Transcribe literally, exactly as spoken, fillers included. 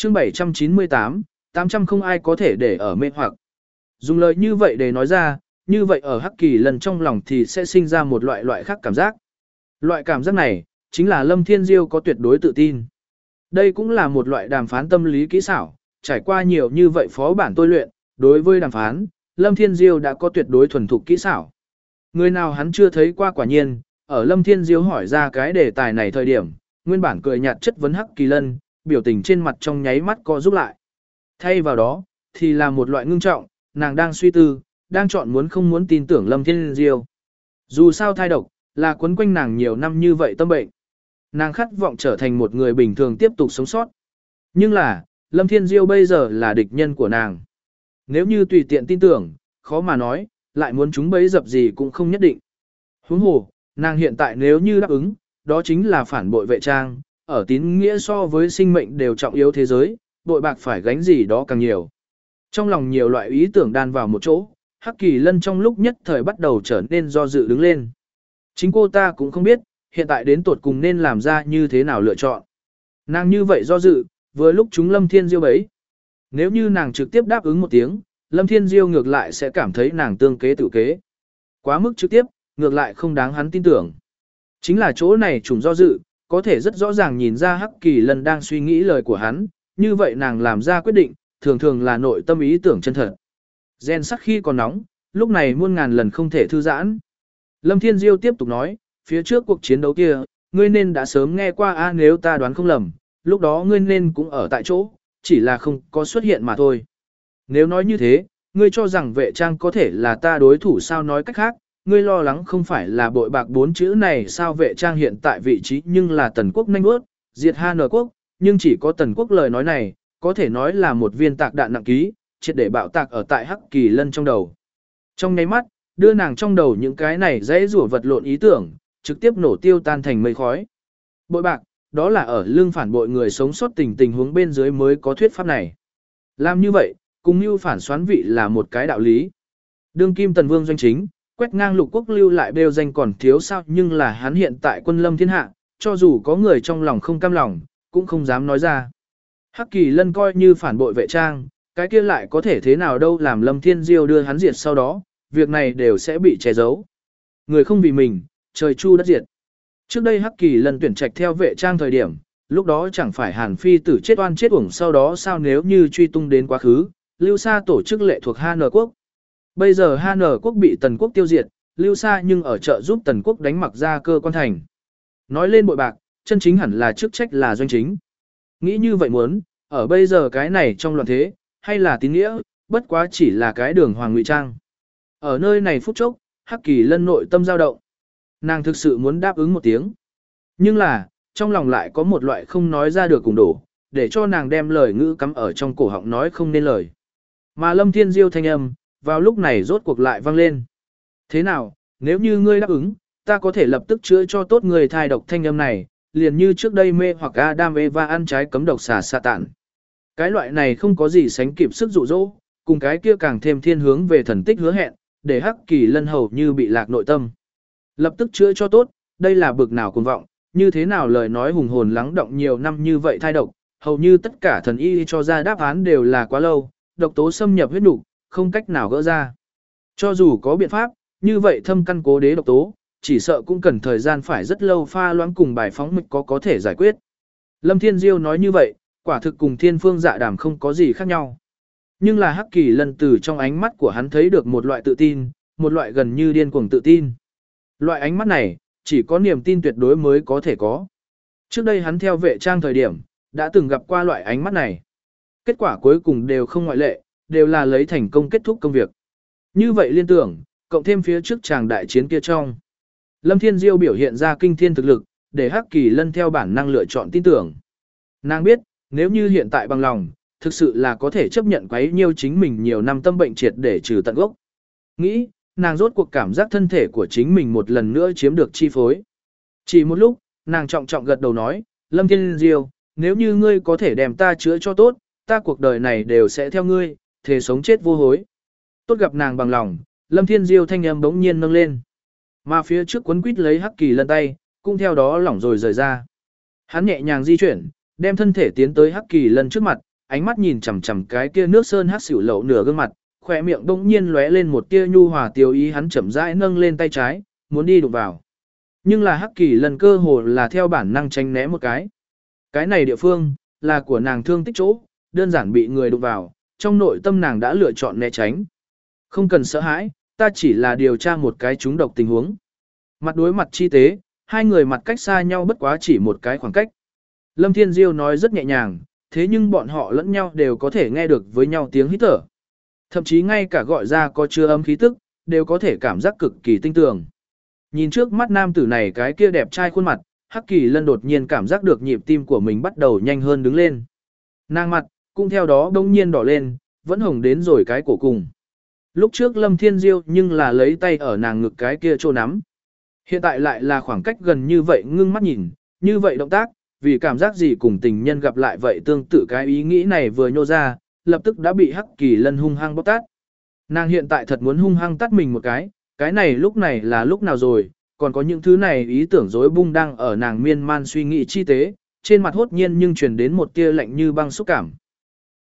chương bảy trăm chín mươi tám, tám trăm không ai có thể để ở mê hoặc. Dùng lời như vậy để nói ra, như vậy ở Hắc Kỳ Lân trong lòng thì sẽ sinh ra một loại loại khác cảm giác. Loại cảm giác này, chính là Lâm Thiên Diêu có tuyệt đối tự tin. Đây cũng là một loại đàm phán tâm lý kỹ xảo, trải qua nhiều như vậy phó bản tôi luyện, đối với đàm phán, Lâm Thiên Diêu đã có tuyệt đối thuần thục kỹ xảo. Người nào hắn chưa thấy qua quả nhiên, ở Lâm Thiên Diêu hỏi ra cái đề tài này thời điểm, nguyên bản cười nhạt chất vấn Hắc Kỳ Lân, biểu tình trên mặt trong nháy mắt co giúp lại. Thay vào đó, thì là một loại ngưng trọng, nàng đang suy tư, đang chọn muốn không muốn tin tưởng Lâm Thiên Diêu. Dù sao thai độc, là quấn quanh nàng nhiều năm như vậy tâm bệnh. Nàng khát vọng trở thành một người bình thường tiếp tục sống sót. Nhưng là, Lâm Thiên Diêu bây giờ là địch nhân của nàng. Nếu như tùy tiện tin tưởng, khó mà nói, lại muốn chúng bấy dập gì cũng không nhất định. Huống hồ, nàng hiện tại nếu như đáp ứng, đó chính là phản bội vệ trang, ở tín nghĩa so với sinh mệnh đều trọng yếu thế giới, bội bạc phải gánh gì đó càng nhiều. Trong lòng nhiều loại ý tưởng đan vào một chỗ, Hắc Kỳ Lân trong lúc nhất thời bắt đầu trở nên do dự đứng lên. Chính cô ta cũng không biết, hiện tại đến tột cùng nên làm ra như thế nào lựa chọn. Nàng như vậy do dự, vừa lúc chúng Lâm Thiên Diêu bấy. Nếu như nàng trực tiếp đáp ứng một tiếng, Lâm Thiên Diêu ngược lại sẽ cảm thấy nàng tương kế tự kế. Quá mức trực tiếp, ngược lại không đáng hắn tin tưởng. Chính là chỗ này trùng do dự, có thể rất rõ ràng nhìn ra Hắc Kỳ Lân đang suy nghĩ lời của hắn, như vậy nàng làm ra quyết định, thường thường là nội tâm ý tưởng chân thật. Gen sắc khi còn nóng, lúc này muôn ngàn lần không thể thư giãn. Lâm Thiên Diêu tiếp tục nói, phía trước cuộc chiến đấu kia, ngươi nên đã sớm nghe qua a nếu ta đoán không lầm, lúc đó ngươi nên cũng ở tại chỗ, chỉ là không có xuất hiện mà thôi. Nếu nói như thế, ngươi cho rằng vệ trang có thể là ta đối thủ sao nói cách khác, ngươi lo lắng không phải là bội bạc bốn chữ này sao vệ trang hiện tại vị trí nhưng là tần quốc nhanh bước, diệt Hàn Quốc, nhưng chỉ có tần quốc lời nói này, có thể nói là một viên tạc đạn nặng ký, triệt để bạo tạc ở tại Hắc Kỳ Lân trong đầu. Trong nháy mắt, đưa nàng trong đầu những cái này dễ rủa vật lộn ý tưởng, trực tiếp nổ tiêu tan thành mây khói. Bội bạc, đó là ở lưng phản bội người sống sót tình tình huống bên dưới mới có thuyết pháp này. Làm như vậy, cùng như phản xoán vị là một cái đạo lý. Đương kim tần vương doanh chính, quét ngang lục quốc lưu lại bêu danh còn thiếu sao nhưng là hắn hiện tại quân lâm thiên hạ, cho dù có người trong lòng không cam lòng, cũng không dám nói ra. Hắc Kỳ Lân coi như phản bội vệ trang, cái kia lại có thể thế nào đâu làm Lâm Thiên Diêu đưa hắn diệt sau đó, việc này đều sẽ bị che giấu. Người không vì mình, trời chu đất diệt. Trước đây Hắc Kỳ Lân tuyển trạch theo vệ trang thời điểm, lúc đó chẳng phải Hàn Phi tử chết oan chết uổng sau đó sao nếu như truy tung đến quá khứ, Lưu Sa tổ chức lệ thuộc Hàn Quốc. Bây giờ Hàn Quốc bị Tần quốc tiêu diệt, Lưu Sa nhưng ở trợ giúp Tần quốc đánh mặc ra cơ quan thành. Nói lên bội bạc, chân chính hẳn là chức trách là doanh chính. Nghĩ như vậy muốn, ở bây giờ cái này trong loạn thế, hay là tín nghĩa, bất quá chỉ là cái đường hoàng ngụy trang. Ở nơi này phút chốc, Hắc Kỳ Lân nội tâm dao động. Nàng thực sự muốn đáp ứng một tiếng. Nhưng là, trong lòng lại có một loại không nói ra được cùng đổ, để cho nàng đem lời ngữ cắm ở trong cổ họng nói không nên lời. Mà Lâm Thiên Diêu thanh âm, vào lúc này rốt cuộc lại vang lên. Thế nào, nếu như ngươi đáp ứng, ta có thể lập tức chữa cho tốt người thai độc thanh âm này, liền như trước đây mê hoặc Adam Eva ăn trái cấm độc xà sa tạn. Cái loại này không có gì sánh kịp sức dụ dỗ, cùng cái kia càng thêm thiên hướng về thần tích hứa hẹn, để Hắc Kỳ Lân hầu như bị lạc nội tâm. Lập tức chữa cho tốt, đây là bực nào cuồng vọng, như thế nào lời nói hùng hồn lắng động nhiều năm như vậy thai độc, hầu như tất cả thần y cho ra đáp án đều là quá lâu, độc tố xâm nhập huyết nục, không cách nào gỡ ra. Cho dù có biện pháp, như vậy thâm căn cố đế độc tố, chỉ sợ cũng cần thời gian phải rất lâu pha loãng cùng bài phóng mịch có có thể giải quyết. Lâm Thiên Diêu nói như vậy, quả thực cùng thiên phương dạ đàm không có gì khác nhau. Nhưng là Hắc Kỳ Lân từ trong ánh mắt của hắn thấy được một loại tự tin, một loại gần như điên cuồng tự tin. Loại ánh mắt này, chỉ có niềm tin tuyệt đối mới có thể có. Trước đây hắn theo vệ trang thời điểm, đã từng gặp qua loại ánh mắt này. Kết quả cuối cùng đều không ngoại lệ, đều là lấy thành công kết thúc công việc. Như vậy liên tưởng, cộng thêm phía trước chàng đại chiến kia trong. Lâm Thiên Diêu biểu hiện ra kinh thiên thực lực, để Hắc Kỳ Lân theo bản năng lựa chọn tin tưởng. Nàng biết, nếu như hiện tại bằng lòng, thực sự là có thể chấp nhận quấy nhiêu chính mình nhiều năm tâm bệnh triệt để trừ tận gốc. Nghĩ, nàng rốt cuộc cảm giác thân thể của chính mình một lần nữa chiếm được chi phối. Chỉ một lúc, nàng trọng trọng gật đầu nói, Lâm Thiên Diêu, nếu như ngươi có thể đem ta chữa cho tốt, ta cuộc đời này đều sẽ theo ngươi, thề sống chết vô hối. Tốt gặp nàng bằng lòng, Lâm Thiên Diêu thanh âm bỗng nhiên nâng lên. Mà phía trước quấn quýt lấy Hắc Kỳ Lân tay, cũng theo đó lỏng rồi rời ra. Hắn nhẹ nhàng di chuyển, đem thân thể tiến tới Hắc Kỳ Lân trước mặt, ánh mắt nhìn chằm chằm cái kia nước sơn hát xỉu lậu nửa gương mặt, khỏe miệng bỗng nhiên lóe lên một tia nhu hòa tiêu ý, hắn chậm rãi nâng lên tay trái, muốn đi đụng vào. Nhưng là Hắc Kỳ Lân cơ hồ là theo bản năng tránh né một cái. Cái này địa phương là của nàng thương tích chỗ, đơn giản bị người đụng vào, trong nội tâm nàng đã lựa chọn né tránh. Không cần sợ hãi, ta chỉ là điều tra một cái trúng độc tình huống. Mặt đối mặt chi tế, hai người mặt cách xa nhau bất quá chỉ một cái khoảng cách. Lâm Thiên Diêu nói rất nhẹ nhàng, thế nhưng bọn họ lẫn nhau đều có thể nghe được với nhau tiếng hít thở. Thậm chí ngay cả gọi ra có chứa âm khí tức, đều có thể cảm giác cực kỳ tinh tường. Nhìn trước mắt nam tử này cái kia đẹp trai khuôn mặt, Hắc Kỳ Lân đột nhiên cảm giác được nhịp tim của mình bắt đầu nhanh hơn đứng lên. Nàng mặt, cũng theo đó đông nhiên đỏ lên, vẫn hồng đến rồi cái cổ cùng. Lúc trước Lâm Thiên Diêu nhưng là lấy tay ở nàng ngực cái kia trô nắm. Hiện tại lại là khoảng cách gần như vậy ngưng mắt nhìn, như vậy động tác, vì cảm giác gì cùng tình nhân gặp lại vậy tương tự cái ý nghĩ này vừa nhô ra, lập tức đã bị Hắc Kỳ Lân hung hăng bóp tát. Nàng hiện tại thật muốn hung hăng tát mình một cái, cái này lúc này là lúc nào rồi, còn có những thứ này ý tưởng rối bung đang ở nàng miên man suy nghĩ chi tế, trên mặt hốt nhiên nhưng truyền đến một tia lạnh như băng xúc cảm.